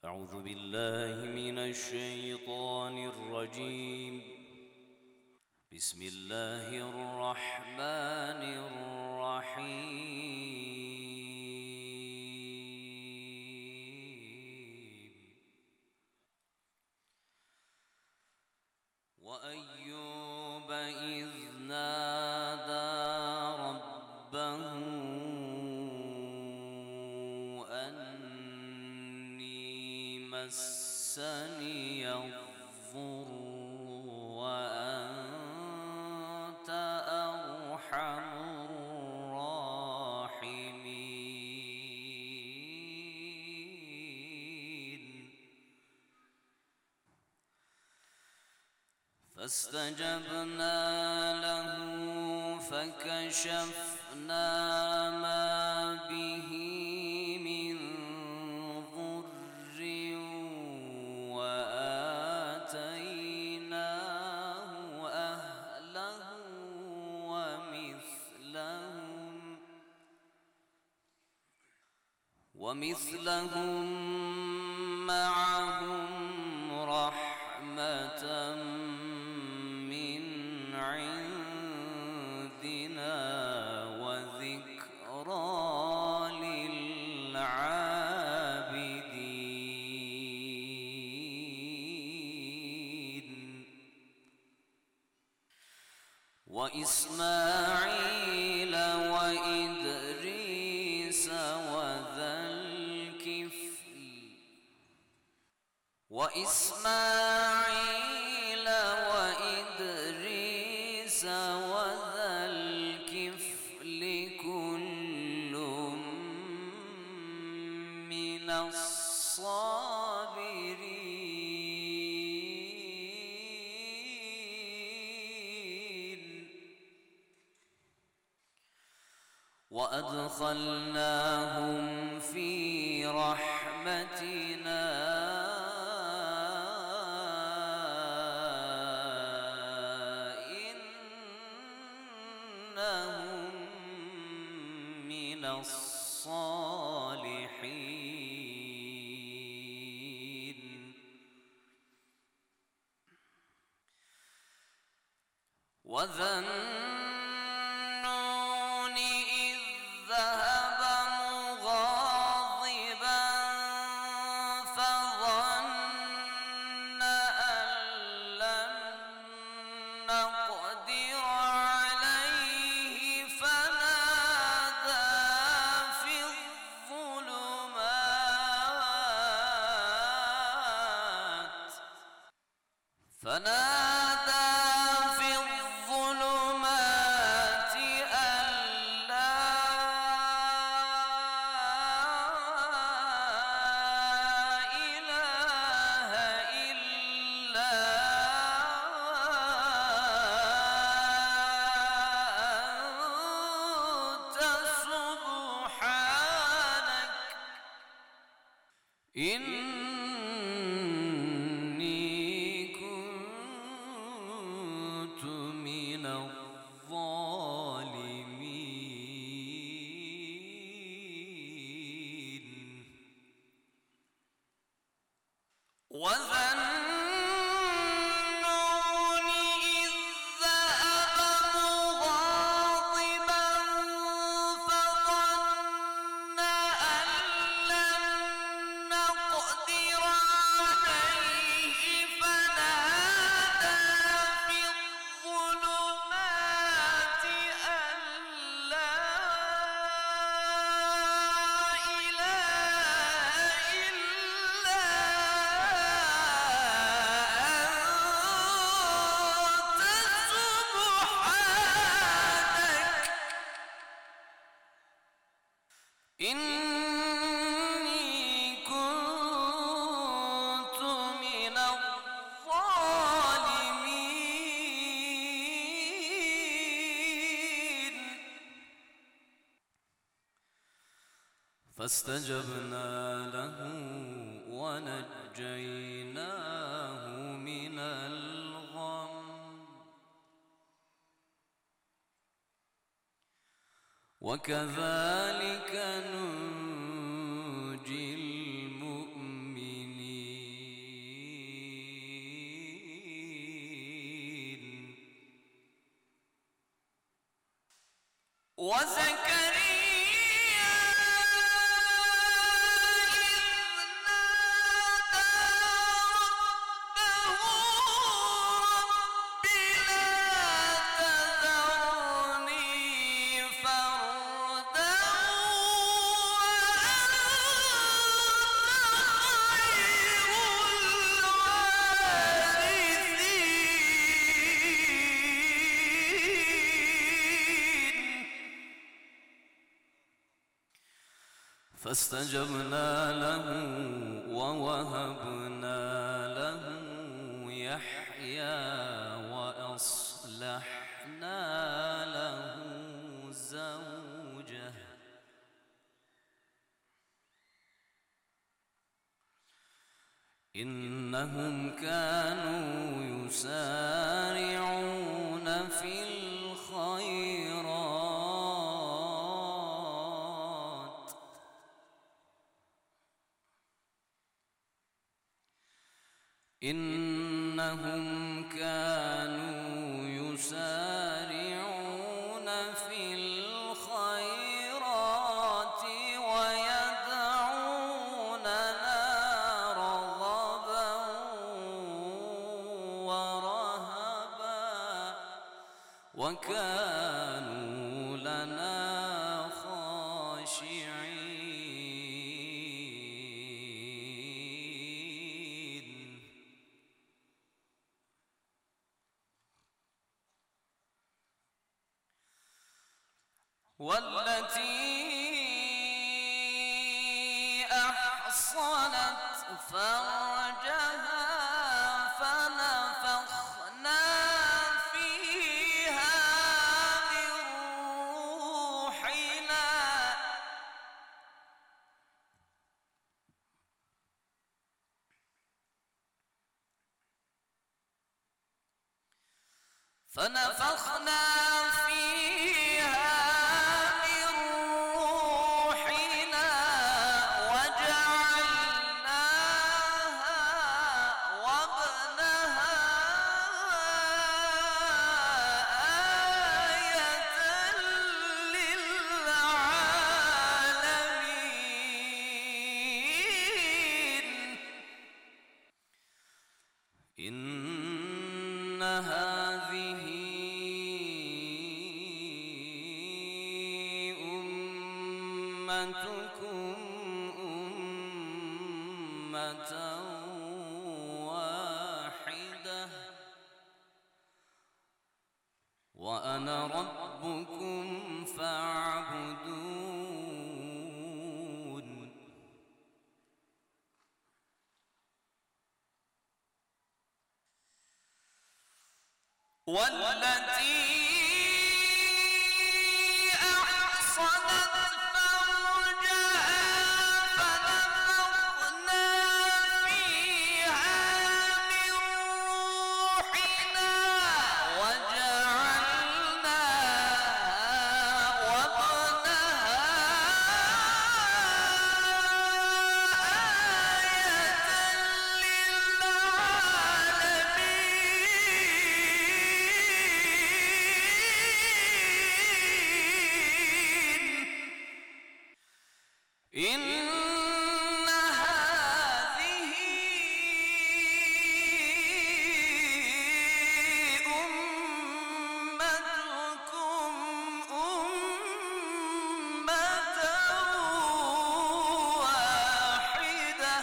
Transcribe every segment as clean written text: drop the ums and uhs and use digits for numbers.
أعوذ بالله من الشيطان الرجيم. بسم الله الرحمن الرحيم. وأيوب إذ نادى ربه أني مسني الضر وأنت أرحم الراحمين. فاستجبنا له فكشفنا ما به من ضر وآتيناه أهله ومثلهم معهم رحمة من عندنا وذكرى للعابدين. وإسماعيل وإدريس وذا الكفل كل من الصابرين. وأدخلناهم في رحمتنا إنهم من الصالحين. وذا النون إذ ذهب مغاضبا فظن أن لن نقدر عليه فنادى في الظلمات أن لا إله إلا أنت سبحانك إني كنت من الظالمين. وذا النون إذ ذهب مغاضبا فظن أن لن نقدر عليه فنادى في الظلمات أن لا إله إلا أنت سبحانك إني كنت من الظالمين. فاستجبنا له ونجيناه من الغم وكذلك ننجي المؤمنين. وزكريا فاستجبنا له ووهبنا له يحيى وأصلحنا له زوجه إنهم كانوا يسارعون في الخيرات إنهم كانوا يسارعون في الخيرات ويدعوننا رغبا ورهبا وكانوا لنا خاشعين والتي أحصنت فرجها فنفخنا فيها من روحنا فنفخنا فيها من روحنا وجعلناها وابنها آية للعالمين إن هذه أمتكم أمة واحدة وأنا ربكم فاعبدون والتي أحصنت فرجها فنفخنا فيها من روحنا وجعلناها وابنها إن هذه أمتكم أمة واحدة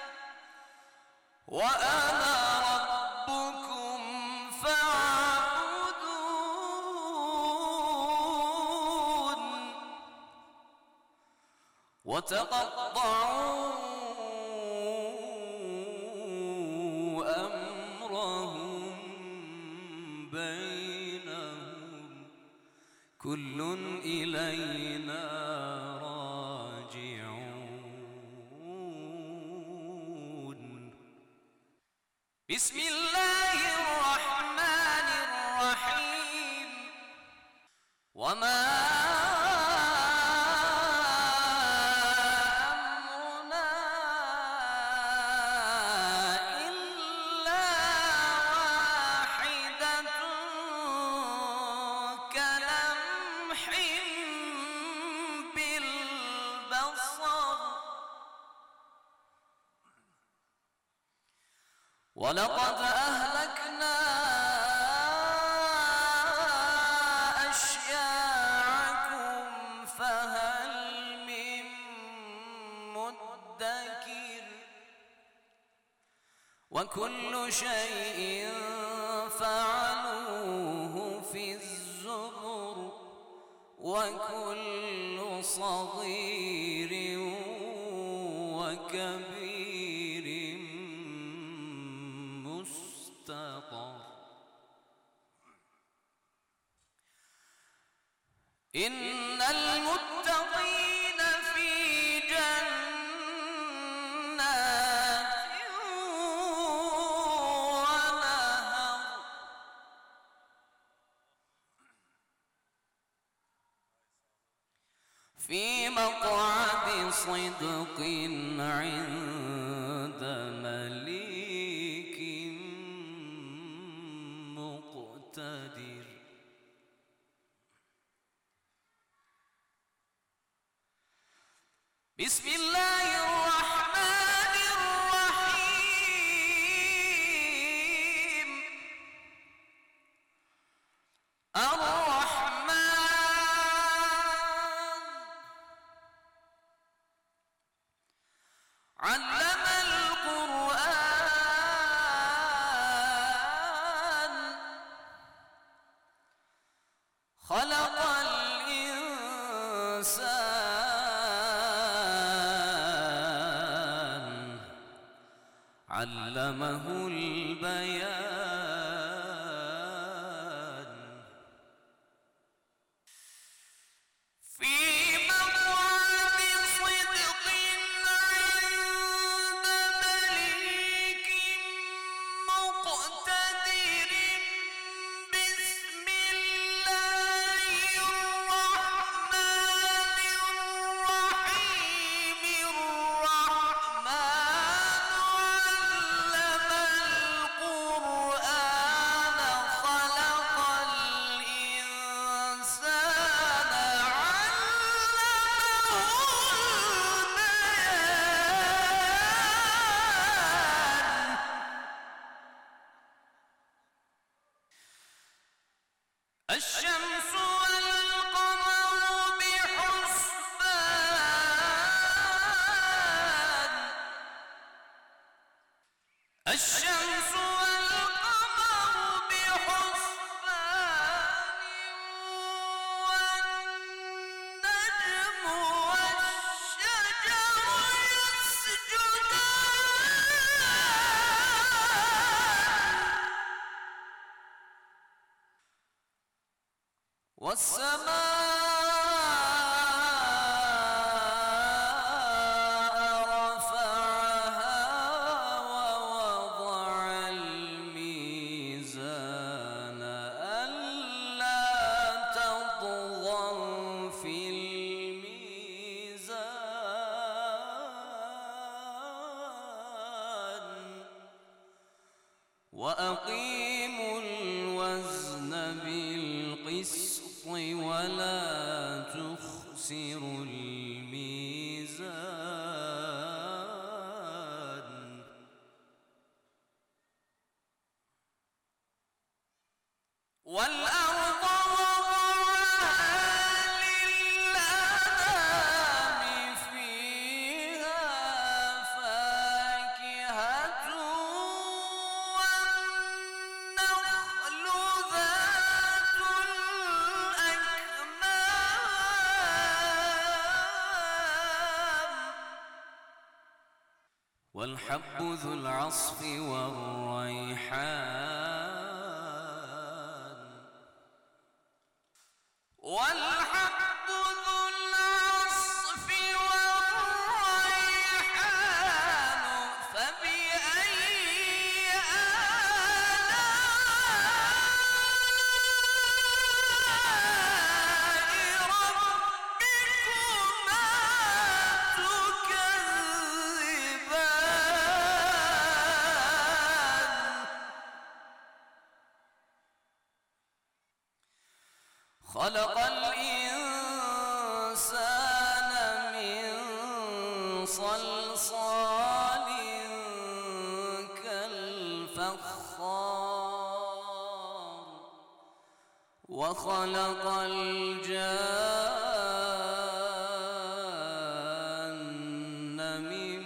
وأنا ربكم فاعبدون وتقطعوا أمرهم بينهم كل إلينا راجعون بسم الله الرحمن الرحيم وما كلمح ولقد أهلكنا أشياعكم فهل من مدكر وكل شيء فعلوه في الزبر وكل صغير وكبير مستطر إن المتقين في جنات ونهر في مقعد صدق عند مليك مقتدر بسم الله الرحمن الرحيم الرحمن علم القرآن خلق الإنسان علمه البيان في مقعد صدق عند مليك مقتدر بسم الله الرحمن الرحيم الرحمن علم القرآن خلق الإنسان علمه البيان الشمس والقمر بحسبان الشمس والقمر بحسبان والنجم والشجر يسجدان والسماء رفعها ووضع الميزان ألا تطغوا في الميزان وأقيموا الوزن بالقسط ولا تخسروا الميزان والأرض وضعها للأنام فيها فاكهة والنخل ذات الأكمام والحب ذو العصف والريحان والحب ذو العصف والريحان فبأي آلاء ربكما تكذبان خلق الإنسان الفخار وخلق الجان من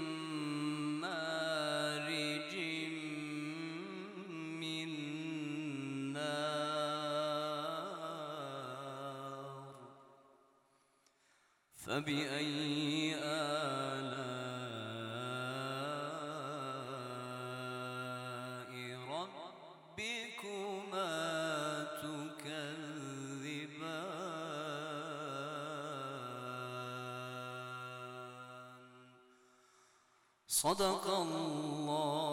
مارج من نار فبأي آلاء ربكما تكذبان صدق الله